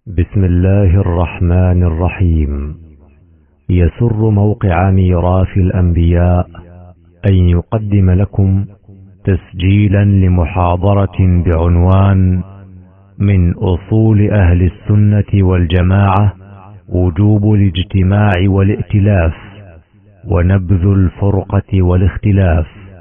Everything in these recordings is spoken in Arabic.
بسم الله الرحمن الرحيم. يسر موقع ميراث الأنبياء أن يقدم لكم تسجيلا لمحاضرة بعنوان من أصول أهل السنة والجماعة وجوب الاجتماع والائتلاف ونبذ الفرقة والاختلاف.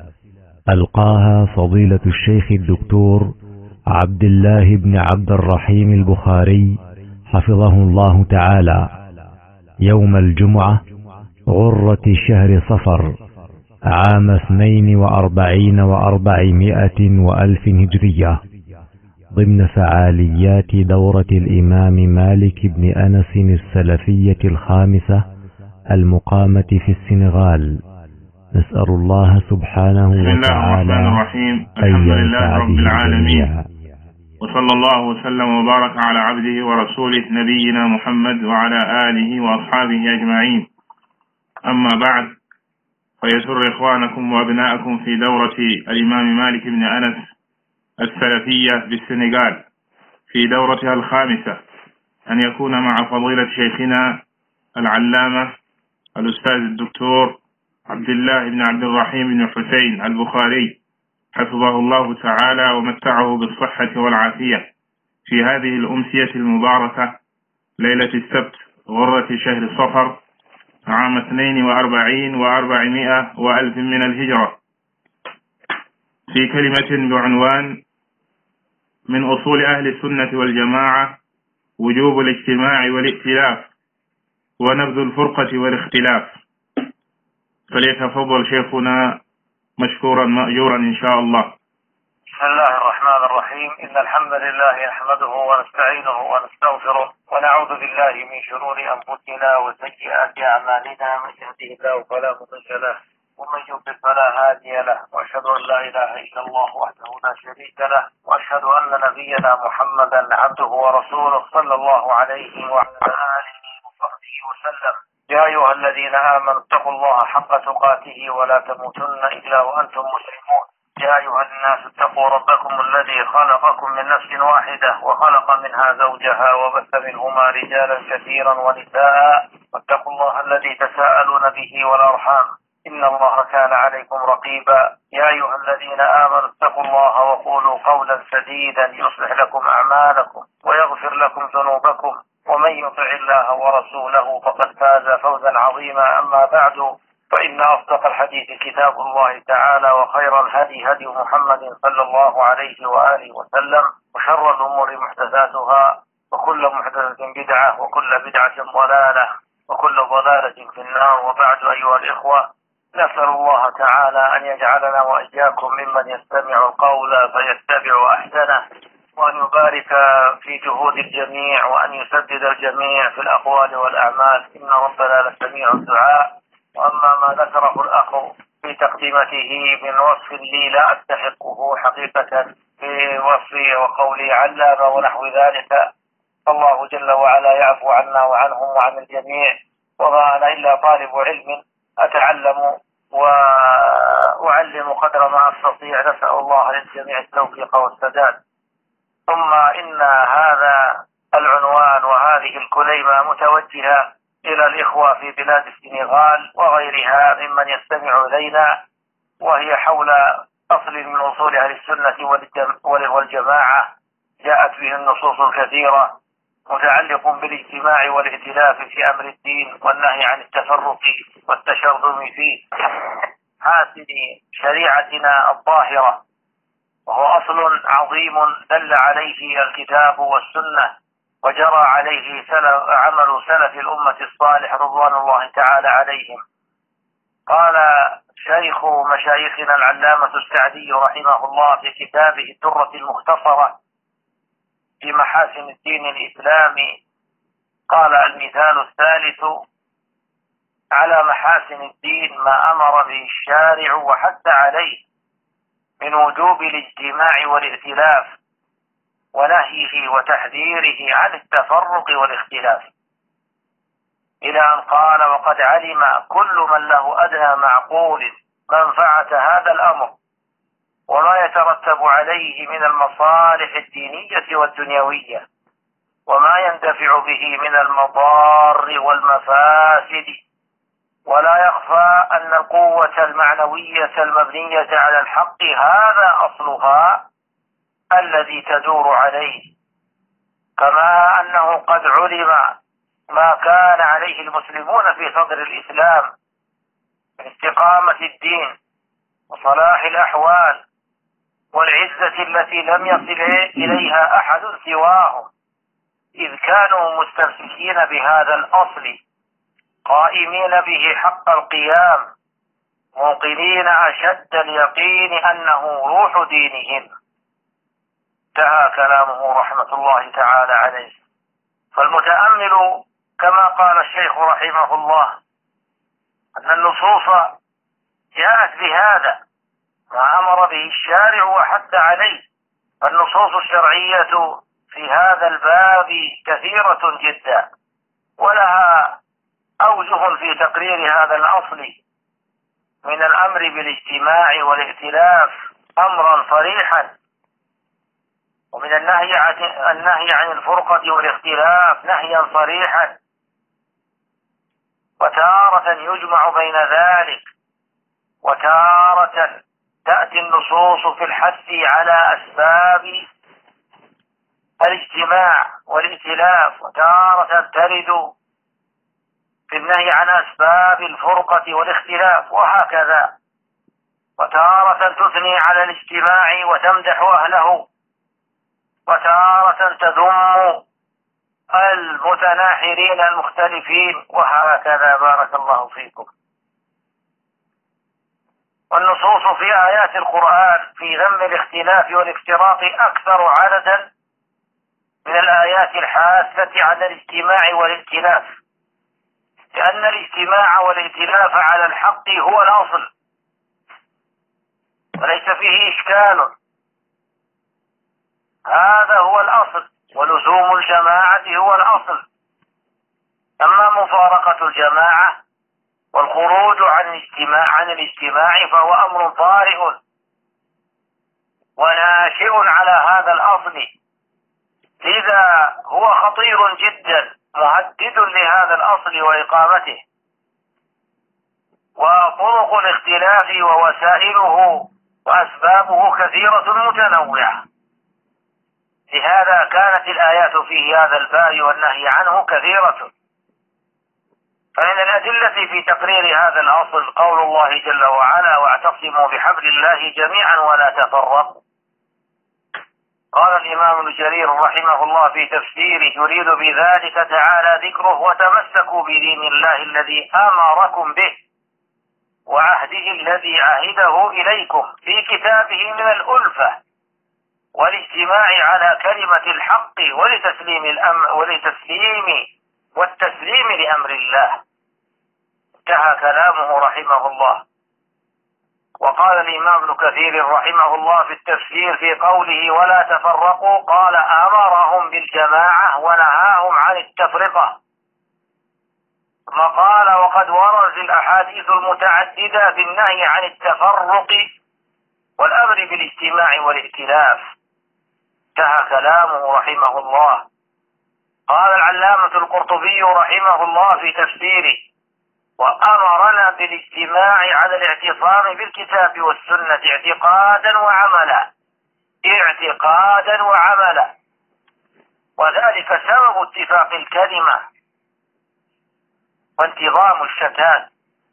ألقاها فضيلة الشيخ الدكتور عبد الله بن عبد الرحيم البخاري حفظه الله تعالى يوم الجمعة غرة شهر صفر عام 42 و400 وألف هجرية، ضمن فعاليات دورة الإمام مالك بن أنس السلفية الخامسة المقامة في السنغال. نسأل الله سبحانه وتعالى أن ينفع به الجميع. وصلى الله وسلم وبارك على عبده ورسوله نبينا محمد وعلى آله وأصحابه أجمعين. أما بعد، فيسر إخوانكم وأبناءكم في دورة الإمام مالك بن أنس السلفية بالسنغال في دورتها الخامسة أن يكون مع فضيلة شيخنا العلامة الأستاذ الدكتور عبد الله بن عبد الرحيم بن حسين البخاري حفظه الله تعالى ومتعه بالصحة والعافية في هذه الأمسية المباركة ليلة السبت غرة شهر صفر عام 42 و400 وألف من الهجرة، في كلمة بعنوان من أصول أهل السنة والجماعة وجوب الاجتماع والائتلاف ونبذ الفرقة والاختلاف. فليتفضل شيخنا مشكورا مأجورا إن شاء الله. بسم الله الرحمن الرحيم. إن الحمد لله نحمده ونستعينه ونستغفره ونعوذ بالله من شرور أنفسنا وسيئات أعمالنا، من يهده الله فلا مضل له ومن يضلل فلا هادي له، وأشهد أن لا إله إلا الله وحده لا شريك له، وأشهد أن نبينا محمدا عبده ورسوله صلى الله عليه وعلى آله وصحبه وسلم. يا أيها الذين آمنوا اتقوا الله حق تقاته ولا تموتن إلا وأنتم مسلمون. يا أيها الناس اتقوا ربكم الذي خلقكم من نفس واحدة وخلق منها زوجها وبث منهما رجالا كثيرا ونساء، واتقوا الله الذي تساءلون به والأرحام إن الله كان عليكم رقيبا. يا أيها الذين آمنوا اتقوا الله وقولوا قولا سديدا يصلح لكم أعمالكم ويغفر لكم ذنوبكم، ومن يطع الله ورسوله فقد فاز فوزا عظيما. أما بعد، فإن أصدق الحديث كتاب الله تعالى، وخير الهدي هدي محمد صلى الله عليه وآله وسلم، وشر الأمور محدثاتها، وكل محدثة بدعة، وكل بدعة ضلالة، وكل ضلالة في النار. وبعد، أيها الإخوة، نسأل الله تعالى أن يجعلنا وإياكم ممن يستمع القول فيتبع أحسنه، وأن يبارك في جهود الجميع، وأن يسدد الجميع في الأقوال والأعمال، إن ربنا لسميع الدعاء. وأما ما ذكره الأخ في تقديمته من وصف لي لا أستحقه حقيقة في وصفي وقولي علامة ونحو ذلك، الله جل وعلا يعفو عنا وعنهم وعن الجميع، وما أنا إلا طالب علم أتعلم وأعلم قدر ما أستطيع. نسأل الله للجميع التوفيق والسداد. ثم إن هذا العنوان وهذه الكلمة متوجهة إلى الإخوة في بلاد السنغال وغيرها ممن يستمع إلينا، وهي حول أصل من أصول أهل السنة والجماعة جاءت به النصوص الكثيرة، متعلق بالاجتماع والائتلاف في أمر الدين والنهي عن التفرق والتشرذم فيه، حاسد شريعتنا الظاهرة، وهو أصل عظيم دل عليه الكتاب والسنة، وجرى عليه عمل سلف الأمة الصالح رضوان الله تعالى عليهم. قال شيخ مشايخنا العلامة السعدي رحمه الله في كتابه الدرة المختصرة في محاسن الدين الإسلامي، قال: المثال الثالث على محاسن الدين ما أمر به الشارع وحث عليه من وجوب الاجتماع والائتلاف، ونهيه وتحذيره عن التفرق والاختلاف، إلى أن قال: وقد علم كل من له أدنى معقول منفعة هذا الأمر وما يترتب عليه من المصالح الدينية والدنيوية، وما يندفع به من المضار والمفاسد. ولا يخفى أن القوة المعنوية المبنية على الحق هذا أصلها الذي تدور عليه، كما أنه قد علم ما كان عليه المسلمون في صدر الإسلام من استقامة الدين وصلاح الأحوال والعزة التي لم يصل إليها أحد سواهم، إذ كانوا مستمسكين بهذا الأصل قائمين به حق القيام، موقنين أشد اليقين أنه روح دينهم. انتهى كلامه رحمة الله تعالى عليه. فالمتأمل كما قال الشيخ رحمه الله أن النصوص جاءت بهذا ما أمر به الشارع وحث عليه. النصوص الشرعية في هذا الباب كثيرة جدا، ولها أوجه في تقرير هذا الأصل، من الأمر بالاجتماع والائتلاف أمرا صريحا، ومن النهي عن الفرقة والاختلاف نهيا صريحا، وتارة يجمع بين ذلك، وتارة تأتي النصوص في الحث على أسباب الاجتماع والائتلاف، وتارة ترد في النهي عن أسباب الفرقة والاختلاف، وهكذا. وتارة تثني على الاجتماع وتمدح أهله، وتارة تذم المتناحرين المختلفين، وهكذا. بارك الله فيكم. والنصوص في آيات القرآن في ذم الاختلاف والافتراق أكثر عددا من الآيات الحاثة على الاجتماع والائتلاف، لأن الاجتماع والائتلاف على الحق هو الأصل وليس فيه إشكال. هذا هو الأصل، ولزوم الجماعة هو الأصل. أما مفارقة الجماعة والخروج عن الاجتماع فهو أمر طارئ وناشئ على هذا الأصل، لذا هو خطير جدا مهدد لهذا الأصل وإقامته. وطرق الاختلاف ووسائله وأسبابه كثيرة متنوعة، لهذا كانت الآيات في هذا الباب والنهي عنه كثيرة. فمن الأدلة في تقرير هذا الأصل قول الله جل وعلا: واعتصموا بحبل الله جميعا ولا تفرقوا. قال الإمام ابن جرير رحمه الله في تفسيره: يريد بذلك تعالى ذكره وتمسكوا بدين الله الذي أمركم به وعهده الذي عهده إليكم في كتابه من الألفة والاجتماع على كلمة الحق والتسليم لأمر الله. انتهى كلامه رحمه الله. وقال الإمام ابن كثير رحمه الله في التفسير في قوله: ولا تفرقوا، قال: أمرهم بالجماعة ونهاهم عن التفرقة. ثم قال: وقد وردت الأحاديث المتعددة بالنهي عن التفرق والأمر بالاجتماع والائتلاف. انتهى كلامه رحمه الله. قال العلامة القرطبي رحمه الله في تفسيره: وأمرنا بالاجتماع على الاعتصام بالكتاب والسنة اعتقادا وعملا، وذلك سبب اتفاق الكلمة وانتظام الشتات.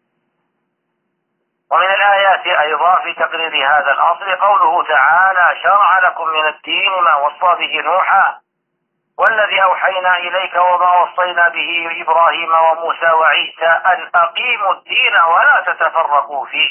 ومن الآيات أيضا في تقرير هذا الأصل قوله تعالى: شرع لكم من الدين ما وصى به نوحا والذي أوحينا إليك وما وصينا به إبراهيم وموسى وعيسى أن أقيموا الدين ولا تتفرقوا فيه.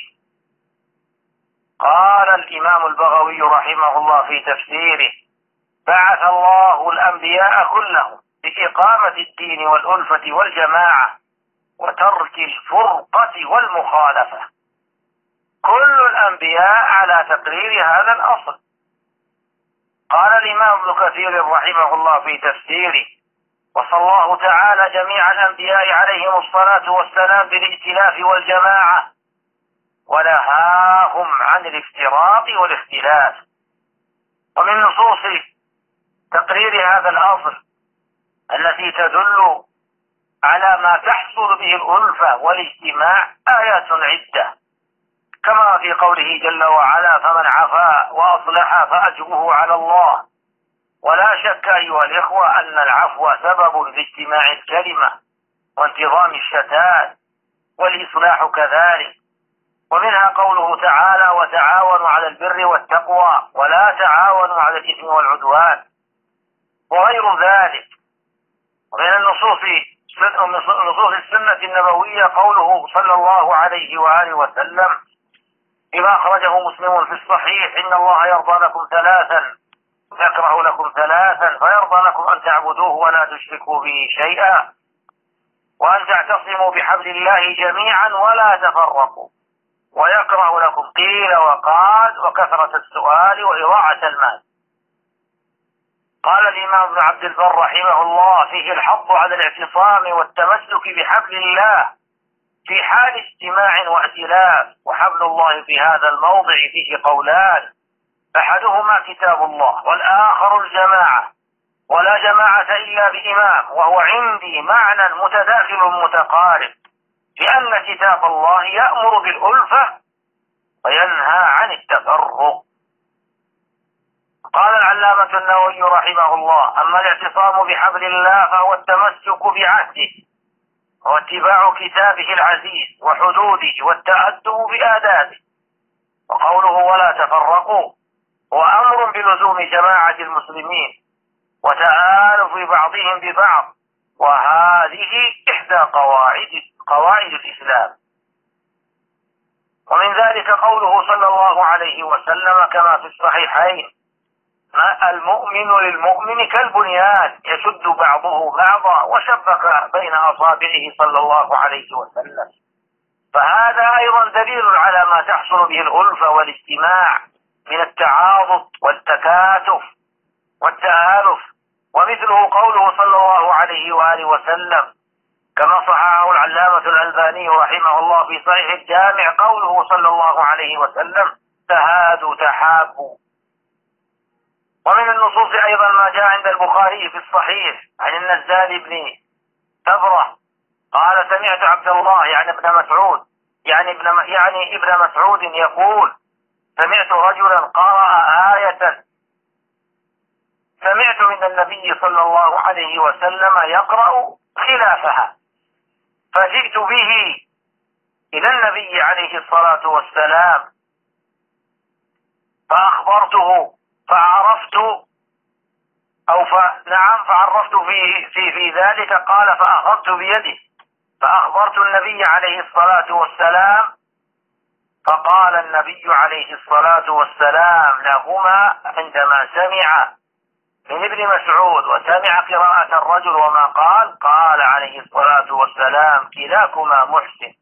قال الإمام البغوي رحمه الله في تفسيره: بعث الله الأنبياء كلهم بإقامة الدين والألفة والجماعة وترك الفرقة والمخالفة. كل الأنبياء على تقرير هذا الأصل. قال الإمام ابن كثير رحمه الله في تفسيره: وصى الله تعالى جميع الأنبياء عليهم الصلاة والسلام بالائتلاف والجماعة ونهاهم عن الافتراق والاختلاف. ومن نصوص تقرير هذا الأصل التي تدل على ما تحصل به الألفة والاجتماع آيات عدة، كما في قوله جل وعلا: فمن عفا وأصلح فأجره على الله. ولا شك أيها الإخوة أن العفو سبب لاجتماع الكلمة وانتظام الشتات، والإصلاح كذلك. ومنها قوله تعالى: وتعاونوا على البر والتقوى ولا تعاونوا على الإثم والعدوان، وغير ذلك. ومن نصوص السنة النبوية قوله صلى الله عليه وآله وسلم فيما أخرجه مسلم في الصحيح: إن الله يرضى لكم ثلاثا يكره لكم ثلاثا، فيرضى لكم أن تعبدوه ولا تشركوا به شيئا، وأن تعتصموا بحبل الله جميعا ولا تفرقوا، ويكره لكم قيل وقال وكثرة السؤال وإضاعة المال. قال الإمام ابن عبد البر رحمه الله: فيه الحظ على الاعتصام والتمسك بحبل الله في حال اجتماع وائتلاف. وحبل الله في هذا الموضع فيه قولان: أحدهما كتاب الله والآخر الجماعة، ولا جماعة إلا بإمام، وهو عندي معنى متداخل متقارب، لأن كتاب الله يأمر بالألفة وينهى عن التفرق. قال العلامة النووي رحمه الله: أما الاعتصام بحبل الله فهو التمسك بعهده واتباع كتابه العزيز وحدوده والتأدب بآدابه. وقوله ولا تفرقوا هو أمر بلزوم جماعة المسلمين وتآلف بعضهم ببعض، وهذه إحدى قواعد الإسلام. ومن ذلك قوله صلى الله عليه وسلم كما في الصحيحين: المؤمن للمؤمن كالبنيان يشد بعضه بعضا، وشبك بين أصابعه صلى الله عليه وسلم. فهذا أيضا دليل على ما تحصل به الألفة والاجتماع من التعاضد والتكاتف والتآلف. ومثله قوله صلى الله عليه وآله وسلم كما صححه العلامة الألباني رحمه الله في صحيح الجامع قوله صلى الله عليه وسلم: تهادوا تحابوا. ومن النصوص أيضا ما جاء عند البخاري في الصحيح عن النزال بن تبرة قال: سمعت عبد الله يعني ابن مسعود يقول: سمعت رجلا قرأ آية سمعت من النبي صلى الله عليه وسلم يقرأ خلافها، فجئت به إلى النبي عليه الصلاة والسلام فأخبرته فعرفت في ذلك. قال: فأخذت بيده فأخبرت النبي عليه الصلاة والسلام، فقال النبي عليه الصلاة والسلام لهما عندما سمع من ابن مسعود وسمع قراءة الرجل وما قال عليه الصلاة والسلام: كلاكما محسن.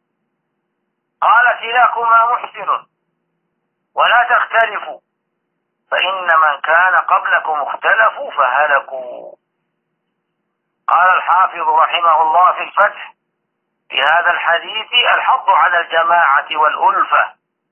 قال: كلاكما محسن ولا تختلفوا، فإن من كان قبلكم اختلفوا فهلكوا. قال الحافظ رحمه الله في الفتح: في هذا الحديث الحض على الجماعة والألفة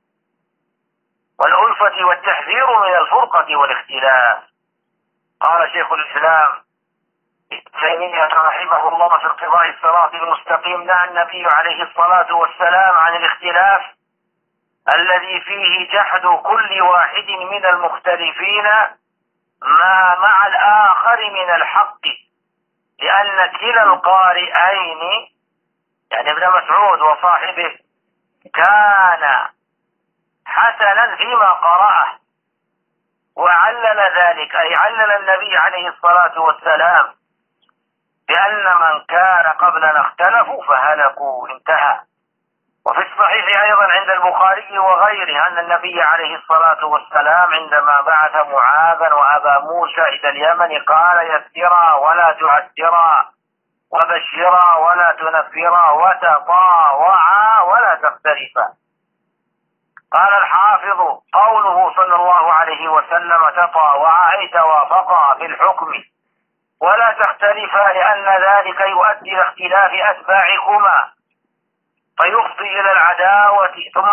والتحذير من الفرقة والاختلاف. قال شيخ الإسلام ابن تيمية رحمه الله في اقتضاء الصراط المستقيم: نهى النبي عليه الصلاة والسلام عن الاختلاف الذي فيه جحد كل واحد من المختلفين ما مع الآخر من الحق، لأن كلا القارئين يعني ابن مسعود وصاحبه كان حسنا فيما قرأه، وعلل ذلك أي علل النبي عليه الصلاة والسلام بأن من كان قبلنا اختلفوا فهلكوا. انتهى. وفي الصحيح أيضا عند البخاري وغيره أن النبي عليه الصلاة والسلام عندما بعث معاذا وأبا موسى إلى اليمن قال: يسرا ولا تعسرا، وبشرا ولا تنفرا، وتطاوعا ولا تختلفا. قال الحافظ: قوله صلى الله عليه وسلم تطاوعا أي توافقا في الحكم ولا تختلفا، لأن ذلك يؤدي إلى اختلاف أتباعكما فيفضي إلى العداوة ثم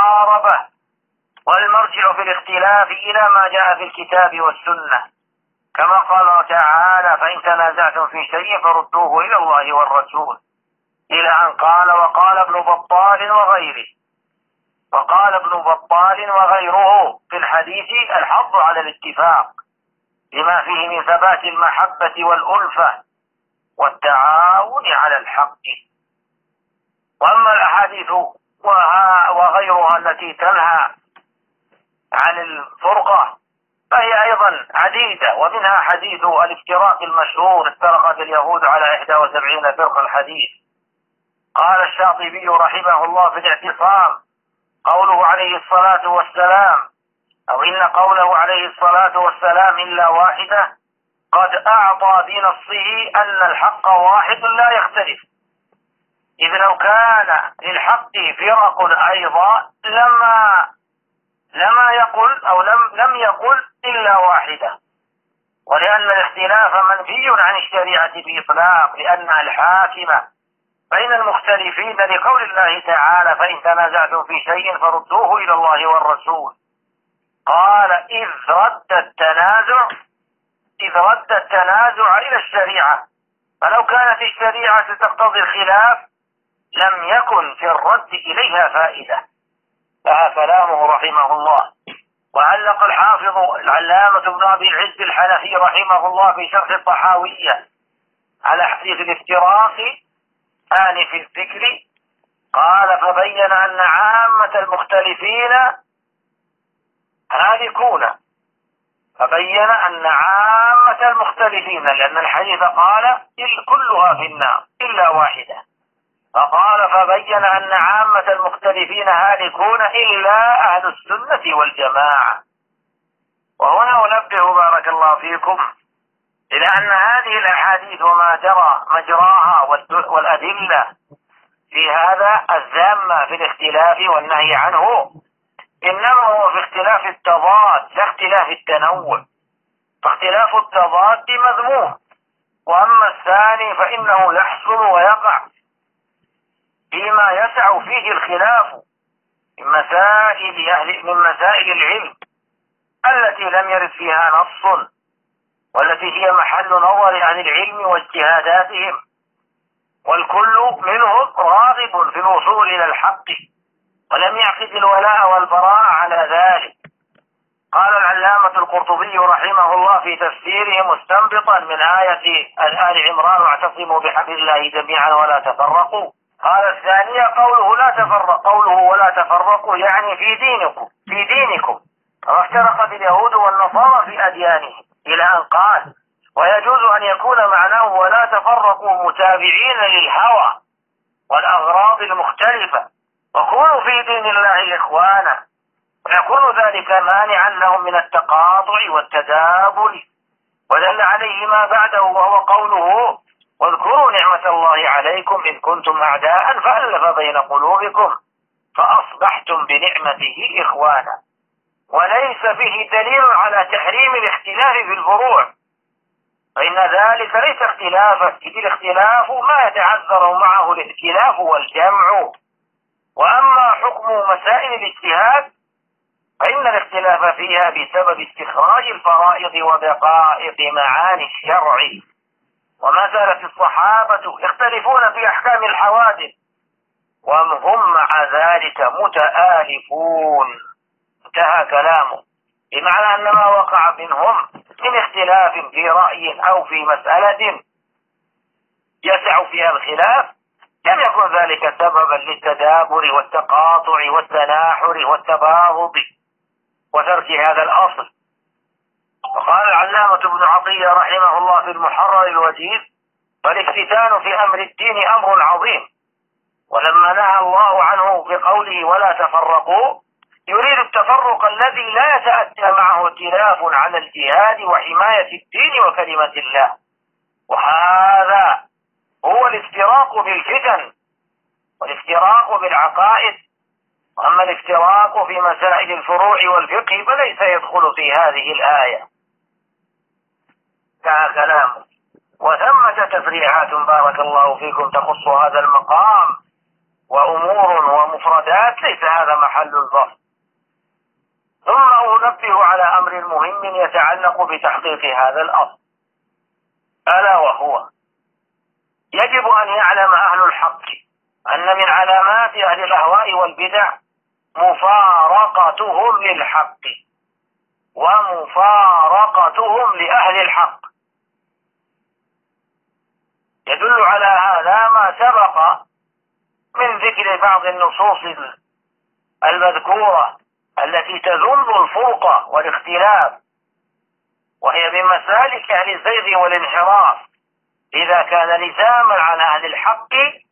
المحاربة، والمرجع في الاختلاف إلى ما جاء في الكتاب والسنة. كما قال تعالى فإن تنازعتم في شيء فردوه إلى الله والرسول، إلى أن قال وقال ابن بطال وغيره في الحديث الحظ على الاتفاق بما فيه من ثبات المحبة والألفة والتعاون على الحق. وأما الأحاديث وغيرها التي تنهى عن الفرقة فهي أيضا عديدة، ومنها حديث الافتراق المشهور: افترقت اليهود على 71 فرقة الحديث. قال الشاطبي رحمه الله في الاعتصام: قوله عليه الصلاة والسلام أو إن قوله عليه الصلاة والسلام إلا واحدة قد أعطى بنصه أن الحق واحد لا يختلف، إذ لو كان للحق فرق أيضا لما يقل أو لم يقل إلا واحدة، ولأن الاختلاف منفي عن الشريعة بإطلاق لأنها الحاكمة بين المختلفين، لقول الله تعالى فإن تنازعتم في شيء فردوه إلى الله والرسول. قال إذ رد التنازع إلى الشريعة، فلو كانت الشريعة تقتضي الخلاف لم يكن في الرد إليها فائدة. فها كلامه رحمه الله. وعلق الحافظ العلامة ابن أبي العز الحنفي رحمه الله في شرح الطحاوية على حديث الافتراق آنف الذكر، قال فبين أن عامة المختلفين هالكون، لأن الحديث قال كلها في النار إلا واحدة، فقال فبين أن عامة المختلفين هالكون إلا أهل السنة والجماعة. وهنا أنبه بارك الله فيكم إلى أن هذه الأحاديث وما جرى مجراها والأدلة في هذا الذامة في الاختلاف والنهي عنه إنما هو في اختلاف التضاد لا اختلاف التنوع، فاختلاف التضاد مذموم، وأما الثاني فإنه يحصل ويقع فيما يسع فيه الخلاف من مسائل العلم التي لم يرد فيها نص، والتي هي محل نظر أهل العلم واجتهاداتهم، والكل منهم راغب في الوصول إلى الحق ولم يعقد الولاء والبراء على ذلك. قال العلامة القرطبي رحمه الله في تفسيره مستنبطا من آية آل عمران واعتصموا بحبل الله جميعا ولا تفرقوا، قال الثانية قوله ولا تفرقوا يعني في دينكم كما افترقت اليهود والنصارى في أديانهم، إلى أن قال ويجوز أن يكون معناه ولا تفرقوا متابعين للهوى والأغراض المختلفة، وكونوا في دين الله إخوانا، ويكون ذلك مانعا لهم من التقاطع والتدابر. ودل عليه ما بعده وهو قوله واذكروا نعمة الله عليكم إذ كنتم أعداء فألف بين قلوبكم فأصبحتم بنعمته إخوانا. وليس فيه دليل على تحريم الاختلاف في الفروع، فإن ذلك ليس اختلافا، إذ الاختلاف ما يتعذر معه الائتلاف والجمع. وأما حكم مسائل الاجتهاد فإن الاختلاف فيها بسبب استخراج الفرائض ودقائق معاني الشرع، وما زالت الصحابة يختلفون في أحكام الحوادث وهم مع ذلك متآلفون. انتهى كلامه، بمعنى أن ما وقع منهم من اختلاف في رأي أو في مسألة يسع فيها الخلاف لم يكن ذلك سببا للتدابر والتقاطع والتناحر والتباغض وترك هذا الأصل. وقال العلامة ابن عطية رحمه الله في المحرر الوجيز فالافتتان في أمر الدين أمر عظيم، ولما نهى الله عنه بقوله ولا تفرقوا يريد التفرق الذي لا يتأتى معه ائتلاف على الجهاد وحماية الدين وكلمة الله، وهذا هو الافتراق بالفتن والافتراق بالعقائد. وأما الافتراق في مسائل الفروع والفقه فليس يدخل في هذه الآية. انتهى كلامه. وثمة تفريعات بارك الله فيكم تخص هذا المقام وأمور ومفردات ليس هذا محل البحث، ثم أنبه على أمر مهم يتعلق بتحقيق هذا الأصل، ألا وهو يجب أن يعلم أهل الحق أن من علامات أهل الأهواء والبدع مفارقتهم للحق ومفارقتهم لأهل الحق. يدل على هذا ما سبق من ذكر بعض النصوص المذكورة التي تذم الفرقة والاختلاف، وهي من مسالك أهل الزيغ والانحراف، إذا كان لزاما عن أهل الحق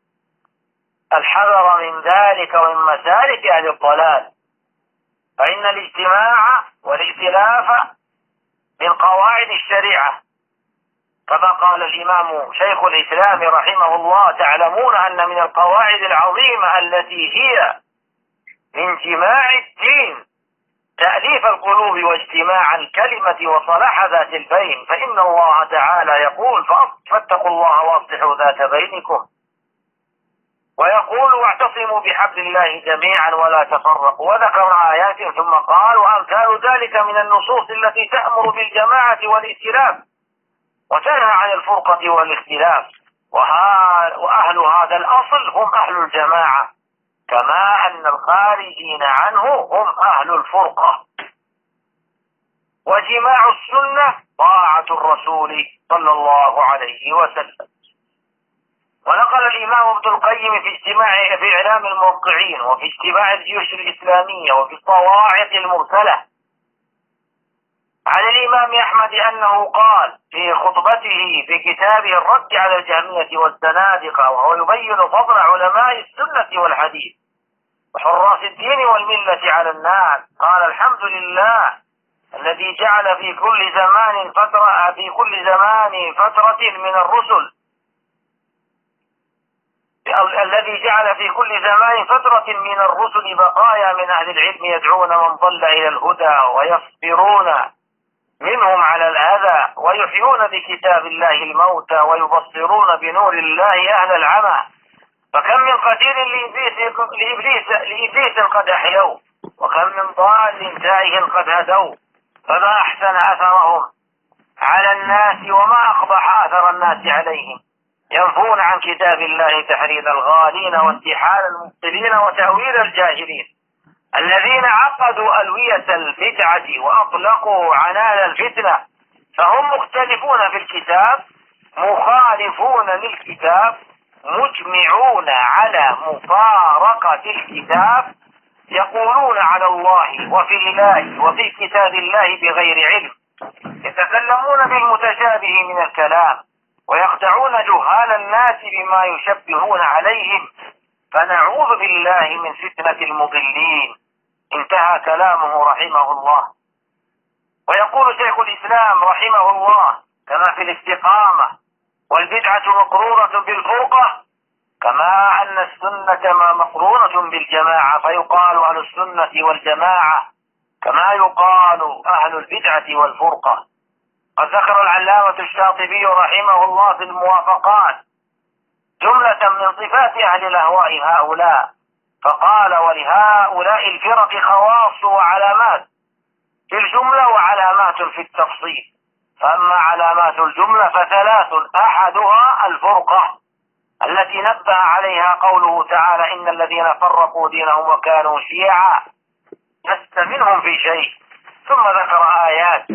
الحذر من ذلك ومن مسالك أهل الضلال، فإن الاجتماع والائتلاف من قواعد الشريعة، كما قال الإمام شيخ الإسلام رحمه الله: تعلمون أن من القواعد العظيمة التي هي من جماع الدين تأليف القلوب واجتماع الكلمة وصلاح ذات البين، فإن الله تعالى يقول: فاتقوا الله وأصلحوا ذات بينكم، ويقول: واعتصموا بحبل الله جميعا ولا تفرقوا، وذكر آيات ثم قال: وأمثال ذلك من النصوص التي تأمر بالجماعة والائتلاف وتنهى عن الفرقة والاختلاف، وأهل هذا الأصل هم أهل الجماعة، كما أن الخارجين عنه هم أهل الفرقة. وجماع السنة طاعة الرسول صلى الله عليه وسلم. ونقل الإمام ابن القيم في إعلام الموقعين وفي اجتماع الجيوش الإسلامية وفي الصواعق المرسلة عن الإمام أحمد أنه قال في خطبته في كتابه الرد على الجهمية والزنادقة، وهو يبين فضل علماء السنة والحديث وحراس الدين والملة على الناس، قال: الحمد لله الذي جعل في كل زمان فترة من الرسل بقايا من أهل العلم يدعون من ضل إلى الهدى ويصبرون منهم على الأذى ويحيون بكتاب الله الموتى ويبصرون بنور الله أهل العمى، فكم من قتيل لإبليس قد أحيوا، وكم من ضال تائه قد هدوا، فما أحسن أثرهم على الناس وما أقبح أثر الناس عليهم، ينفون عن كتاب الله تحريض الغالين وانتحال المبطلين وتأويل الجاهلين، الذين عقدوا ألوية البدعة وأطلقوا عنان الفتنة، فهم مختلفون في الكتاب مخالفون للكتاب مجمعون على مفارقة الكتاب، يقولون على الله وفي الله وفي كتاب الله بغير علم، يتكلمون بالمتشابه من الكلام ويخدعون جهال الناس بما يشبهون عليهم، فنعوذ بالله من فتنة المضلين. انتهى كلامه رحمه الله. ويقول شيخ الإسلام رحمه الله: كما في الاستقامة والبدعة مقرونة بالفرقة، كما أن السنة مقرونة بالجماعة، فيقال أهل السنة والجماعة كما يقال أهل البدعة والفرقة. قد ذكر العلامة الشاطبي رحمه الله في الموافقات جملة من صفات أهل الأهواء هؤلاء، فقال: ولهؤلاء الفرق خواص وعلامات في الجملة وعلامات في التفصيل، فأما علامات الجملة فثلاث: أحدها الفرقة التي نبه عليها قوله تعالى: إن الذين فرقوا دينهم وكانوا شيعا لست منهم في شيء، ثم ذكر آيات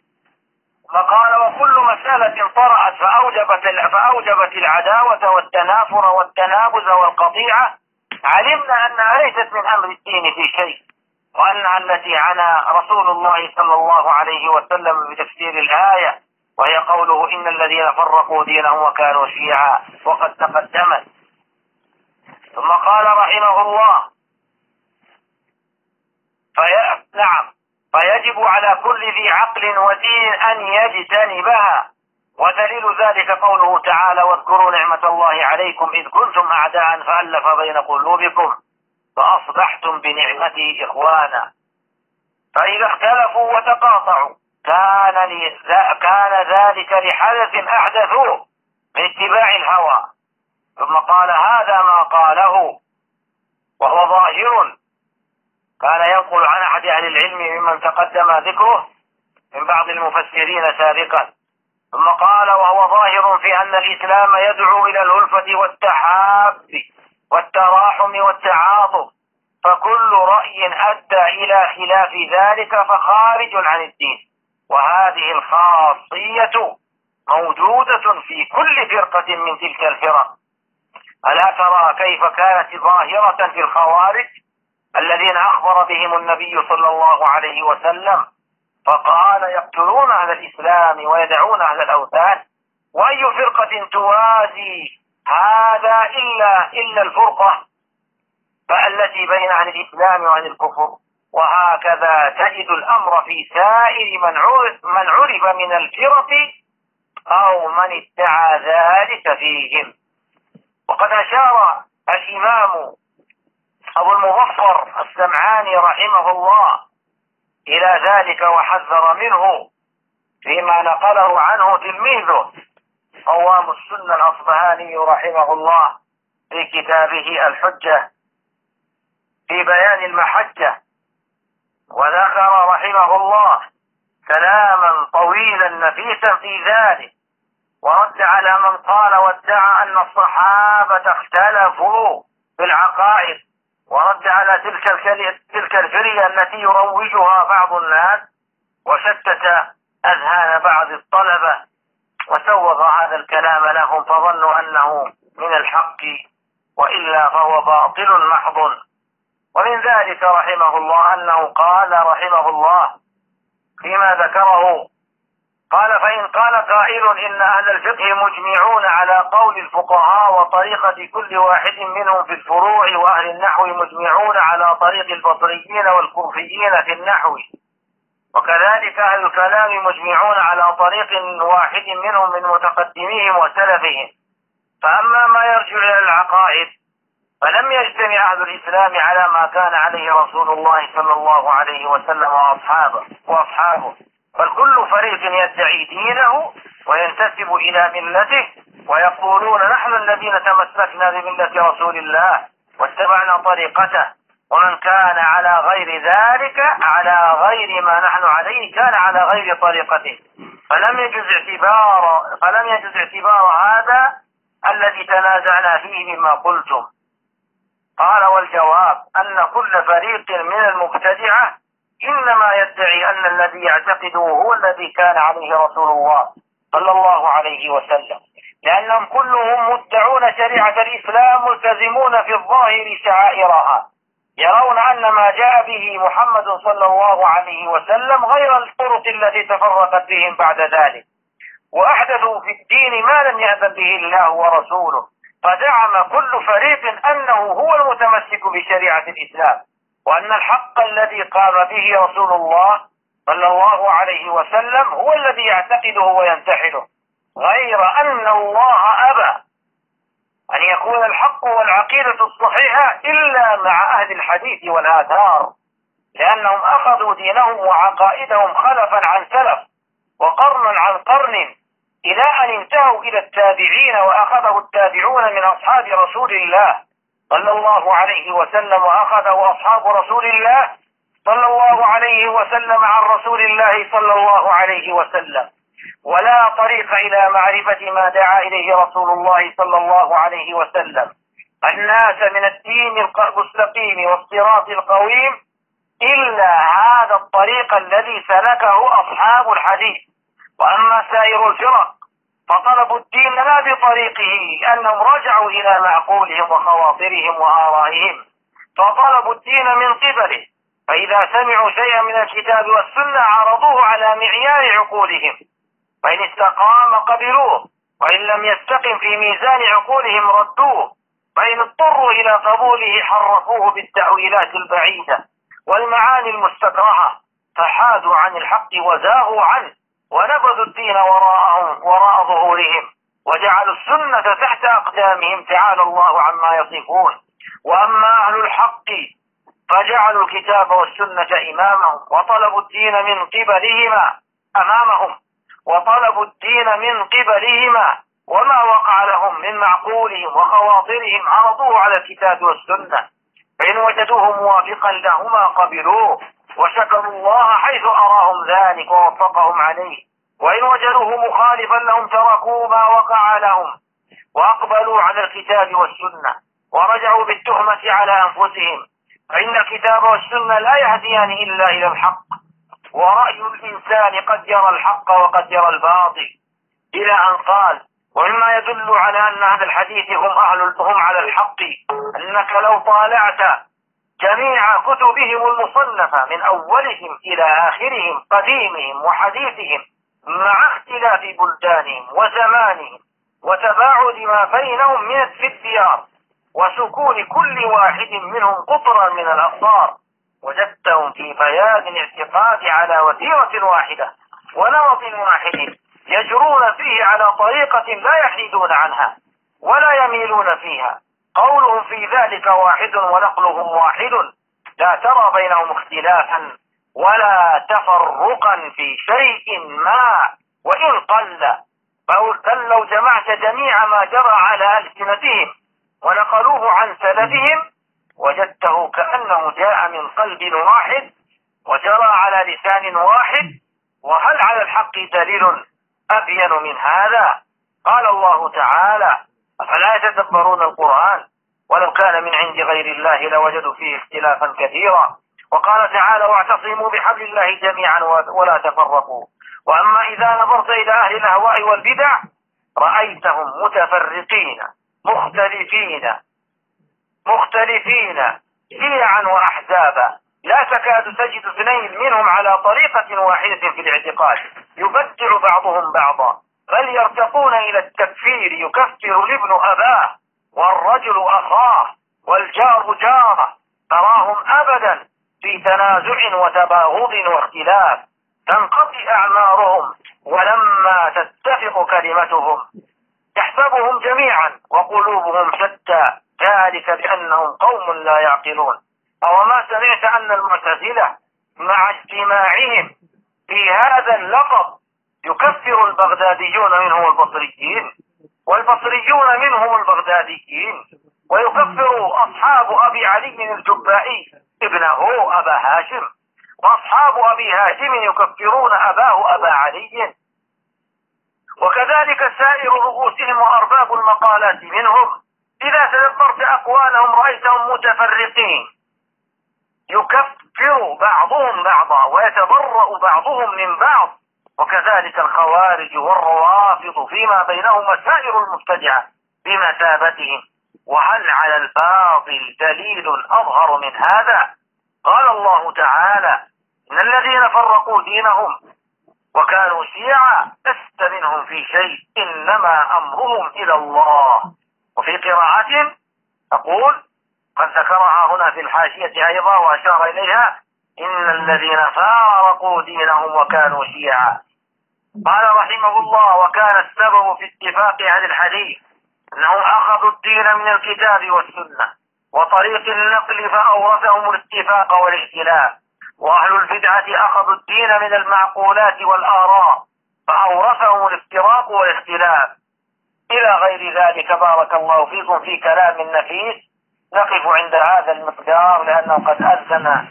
فقال: وكل مسألة طرأت فأوجبت العداوة والتنافر والتنابز والقطيعة علمنا أنها ليست من أمر الدين في شيء، وأنها التي عنى رسول الله صلى الله عليه وسلم بتفسير الآية، وهي قوله: إن الذين فرقوا دينهم وكانوا شيعا، وقد تقدمت. ثم قال رحمه الله: فيجب على كل ذي عقل ودين أن يجتنبها، ودليل ذلك قوله تعالى: واذكروا نعمة الله عليكم إذ كنتم أعداء فألف بين قلوبكم فأصبحتم بنعمته إخوانا. فإذا اختلفوا وتقاطعوا كان ذلك لحدث أحدثوه من اتباع الهوى. ثم قال: هذا ما قاله وهو ظاهر، كان ينقل عن أحد أهل أهل العلم ممن تقدم ذكره من بعض المفسرين سابقا. ثم قال: وهو ظاهر في أن الإسلام يدعو إلى الألفة والتحاب والتراحم والتعاطف، فكل رأي أدى إلى خلاف ذلك فخارج عن الدين. وهذه الخاصية موجودة في كل فرقة من تلك الفرق. ألا ترى كيف كانت ظاهرة في الخوارج الذين أخبر بهم النبي صلى الله عليه وسلم، فقال: يقتلون أهل الإسلام ويدعون أهل الأوثان. وأي فرقة توازي هذا إلا الفرقة التي بين أهل الإسلام وأهل الكفر. وهكذا تجد الأمر في سائر من عرف من الفرق أو من ادعى ذلك فيهم. وقد أشار الإمام أبو المظفر السمعاني رحمه الله إلى ذلك وحذر منه فيما نقله عنه تلميذه قوام السنة الأصبهاني رحمه الله في كتابه الحجة في بيان المحجة. وذكر رحمه الله كلاما طويلا نفيسا في ذلك، ورد على من قال وادعى أن الصحابة اختلفوا في العقائد، ورد على تلك الفرية التي يروجها بعض الناس، وشتت أذهان بعض الطلبة وسوغ هذا الكلام لهم فظنوا أنه من الحق، وإلا فهو باطل محض. ومن ذلك رحمه الله أنه قال رحمه الله فيما ذكره، قال: فإن قال قائل إن أهل الفقه مجمعون على قول الفقهاء وطريقة كل واحد منهم في الفروع، وأهل النحو مجمعون على طريق البصريين والكوفيين في النحو، وكذلك أهل الكلام مجمعون على طريق واحد منهم من متقدميهم وسلفهم، فأما ما يرجع إلى العقائد فلم يجتمع أهل الإسلام على ما كان عليه رسول الله صلى الله عليه وسلم وأصحابه، بل كل فريق يدعي دينه وينتسب إلى ملته ويقولون: نحن الذين تمسكنا بملة رسول الله واتبعنا طريقته، ومن كان على غير ذلك على غير ما نحن عليه كان على غير طريقته. فلم يجوز اعتبار هذا الذي تنازعنا فيه مما قلتم. قال: والجواب أن كل فريق من المبتدعة إنما يدعي أن الذي يعتقده هو الذي كان عليه رسول الله صلى الله عليه وسلم، لأنهم كلهم مدعون شريعة الإسلام ملتزمون في الظاهر شعائرها، يرون أن ما جاء به محمد صلى الله عليه وسلم غير الطرق التي تفرقت بهم بعد ذلك، وأحدثوا في الدين ما لم يأذن به الله ورسوله. فزعم كل فريق أنه هو المتمسك بشريعة الإسلام، وأن الحق الذي قام به رسول الله صلى الله عليه وسلم هو الذي يعتقده وينتحله، غير أن الله أبى أن يكون الحق والعقيدة الصحيحة إلا مع أهل الحديث والآثار، لأنهم أخذوا دينهم وعقائدهم خلفا عن سلف وقرنا عن قرن، إلى أن انتهوا إلى التابعين وأخذه التابعون من أصحاب رسول الله صلى الله عليه وسلم، وأخذه أصحاب رسول الله صلى الله عليه وسلم عن رسول الله صلى الله عليه وسلم. ولا طريق إلى معرفة ما دعا إليه رسول الله صلى الله عليه وسلم الناس من الدين المستقيم والصراط القويم إلا هذا الطريق الذي سلكه أصحاب الحديث. وأما سائر الفرق فطلبوا الدين لا بطريقه، لأنهم رجعوا إلى معقولهم وخواطرهم وآرائهم، فطلبوا الدين من قبله، فإذا سمعوا شيئا من الكتاب والسنة عرضوه على معيار عقولهم، فإن استقام قبلوه، وإن لم يستقم في ميزان عقولهم ردوه، فإن اضطروا إلى قبوله حرفوه بالتأويلات البعيدة والمعاني المستكرهة، فحادوا عن الحق وزاغوا عنه ونبذوا الدين وراء ظهورهم، وجعلوا السنة تحت أقدامهم تعالى الله عما يصفون. وأما أهل الحق فجعلوا الكتاب والسنة إمامهم وطلبوا الدين من قبلهما أمامهم، وطلبوا الدين من قبلهما، وما وقع لهم من معقولهم وخواطرهم عرضوه على الكتاب والسنة، فإن وجدوه موافقا لهما قبلوه، وشكروا الله حيث أراهم ذلك ووفقهم عليه، وإن وجدوه مخالفا لهم تركوا ما وقع لهم وأقبلوا على الكتاب والسنة ورجعوا بالتهمة على أنفسهم، فإن الكتاب والسنة لا يهديان إلا إلى الحق، ورأي الإنسان قد يرى الحق وقد يرى الباطل، إلى أن قال: ومما يدل على أن هذا الحديث هم على الحق أنك لو طالعت جميع كتبهم المصنفة من أولهم إلى آخرهم قديمهم وحديثهم مع اختلاف بلدانهم وزمانهم وتباعد ما بينهم من الديار وسكون كل واحد منهم قطرا من الأقطار، وجدتهم في بيان الاعتقاد على وتيرة واحدة ونمط واحد يجرون فيه على طريقة لا يحيدون عنها ولا يميلون فيها، قولهم في ذلك واحد ونقلهم واحد، لا ترى بينهم اختلافا ولا تفرقا في شيء ما وإن قل. بل لو جمعت جميع ما جرى على ألسنتهم ونقلوه عن سلفهم وجدته كأنه جاء من قلب واحد وجرى على لسان واحد، وهل على الحق دليل أبين من هذا؟ قال الله تعالى: أفلا يتدبرون القرآن ولو كان من عند غير الله لوجدوا فيه اختلافا كثيرا. وقال تعالى: واعتصموا بحبل الله جميعا ولا تفرقوا. وأما إذا نظرت إلى أهل الأهواء والبدع رأيتهم متفرقين مختلفين شيعا وأحزابا، لا تكاد تجد اثنين منهم على طريقة واحدة في الاعتقاد، يبدع بعضهم بعضا، بل يرتقون إلى التكفير، يكفر الابن أباه والرجل أخاه والجار جاره، تراهم أبدا في تنازع وتباغض واختلاف، تنقضي أعمارهم ولما تتفق كلمتهم تحسبهم جميعا وقلوبهم شتى، ذلك بأنهم قوم لا يعقلون. أو ما سمعت أن المعتزلة مع اجتماعهم في هذا اللقب يكفر البغداديون منهم البصريين والبصريون منهم البغداديين، ويكفر أصحاب أبي علي الجبائي ابنه أبا هاشم، وأصحاب أبي هاشم يكفرون أباه أبا علي، وكذلك سائر رؤوسهم وأرباب المقالات منهم. إذا تدبرت أقوالهم رأيتهم متفرقين، يكفر بعضهم بعضا ويتبرأ بعضهم من بعض، وكذلك الخوارج والروافض فيما بينهم وسائر المبتدعة بمثابتهم. وهل على الباطل دليل أظهر من هذا؟ قال الله تعالى: إن الذين فرقوا دينهم وكانوا شيعا لست منهم في شيء إنما أمرهم إلى الله. وفي قراءة تقول، قد ذكرها هنا في الحاشية أيضا وأشار إليها: إن الذين فارقوا دينهم وكانوا شيعا. قال رحمه الله: وكان السبب في اتفاق أهل الحديث أنهم أخذوا الدين من الكتاب والسنة وطريق النقل فأورثهم الاتفاق والاختلاف، وأهل البدعة أخذوا الدين من المعقولات والآراء فأورثهم الافتراق والاختلاف، إلى غير ذلك. بارك الله فيكم في كلام نفيس. نقف عند هذا المقدار لأنه قد أذن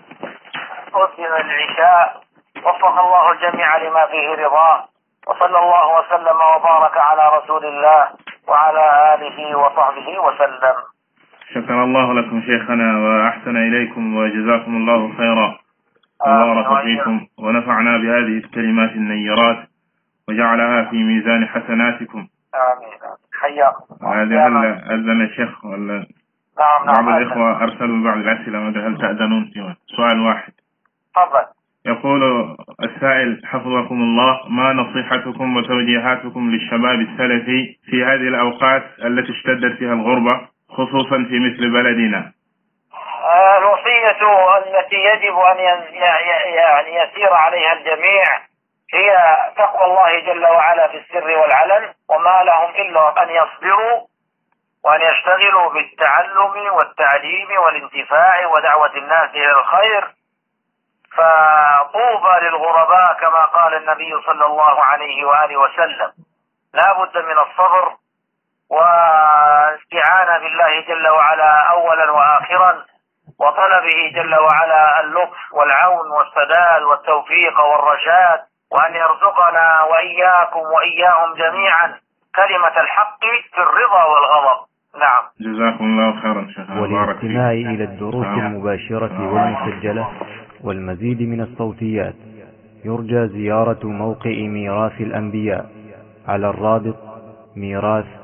العشاء. وفق الله الجميع لما فيه رضاه، وصلى الله وسلم وبارك على رسول الله وعلى آله وصحبه وسلم. شكر الله لكم شيخنا وأحسن إليكم وجزاكم الله خيرا وبارك فيكم ونفعنا بهذه الكلمات النيرات وجعلها في ميزان حسناتكم. آمين. حياكم. هذه أذن الشيخ ولا؟ نعم. بعض الإخوة أرسلوا بعض الأسئلة، هل تأذنون فيها؟ سؤال واحد. تفضل. يقول السائل حفظكم الله: ما نصيحتكم وتوجيهاتكم للشباب السلفي في هذه الأوقات التي اشتدت فيها الغربة خصوصا في مثل بلدنا؟ الوصية التي يجب أن يعني يسير عليها الجميع هي تقوى الله جل وعلا في السر والعلن، وما لهم إلا أن يصبروا وأن يشتغلوا بالتعلم والتعليم والانتفاع ودعوة الناس إلى الخير. فطوبى للغرباء كما قال النبي صلى الله عليه وآله وسلم. لا بد من الصبر والاستعانة بالله جل وعلا أولا وآخرا، وطلبه جل وعلا اللطف والعون والسداد والتوفيق والرشاد، وأن يرزقنا وإياكم وإياهم جميعا كلمة الحق في الرضا والغضب. نعم. جزاكم الله خيرا شيخ. والاستماع إلى الدروس المباشرة والمسجلة والمزيد من الصوتيات يرجى زيارة موقع ميراث الأنبياء على الرابط ميراث